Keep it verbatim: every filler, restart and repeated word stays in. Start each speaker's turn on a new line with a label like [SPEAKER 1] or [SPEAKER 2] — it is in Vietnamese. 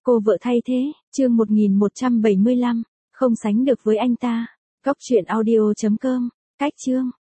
[SPEAKER 1] Cô vợ thay thế, chương một nghìn một trăm bảy mươi lăm, không sánh được với anh ta. Cóc truyện audio chấm com, cách chương.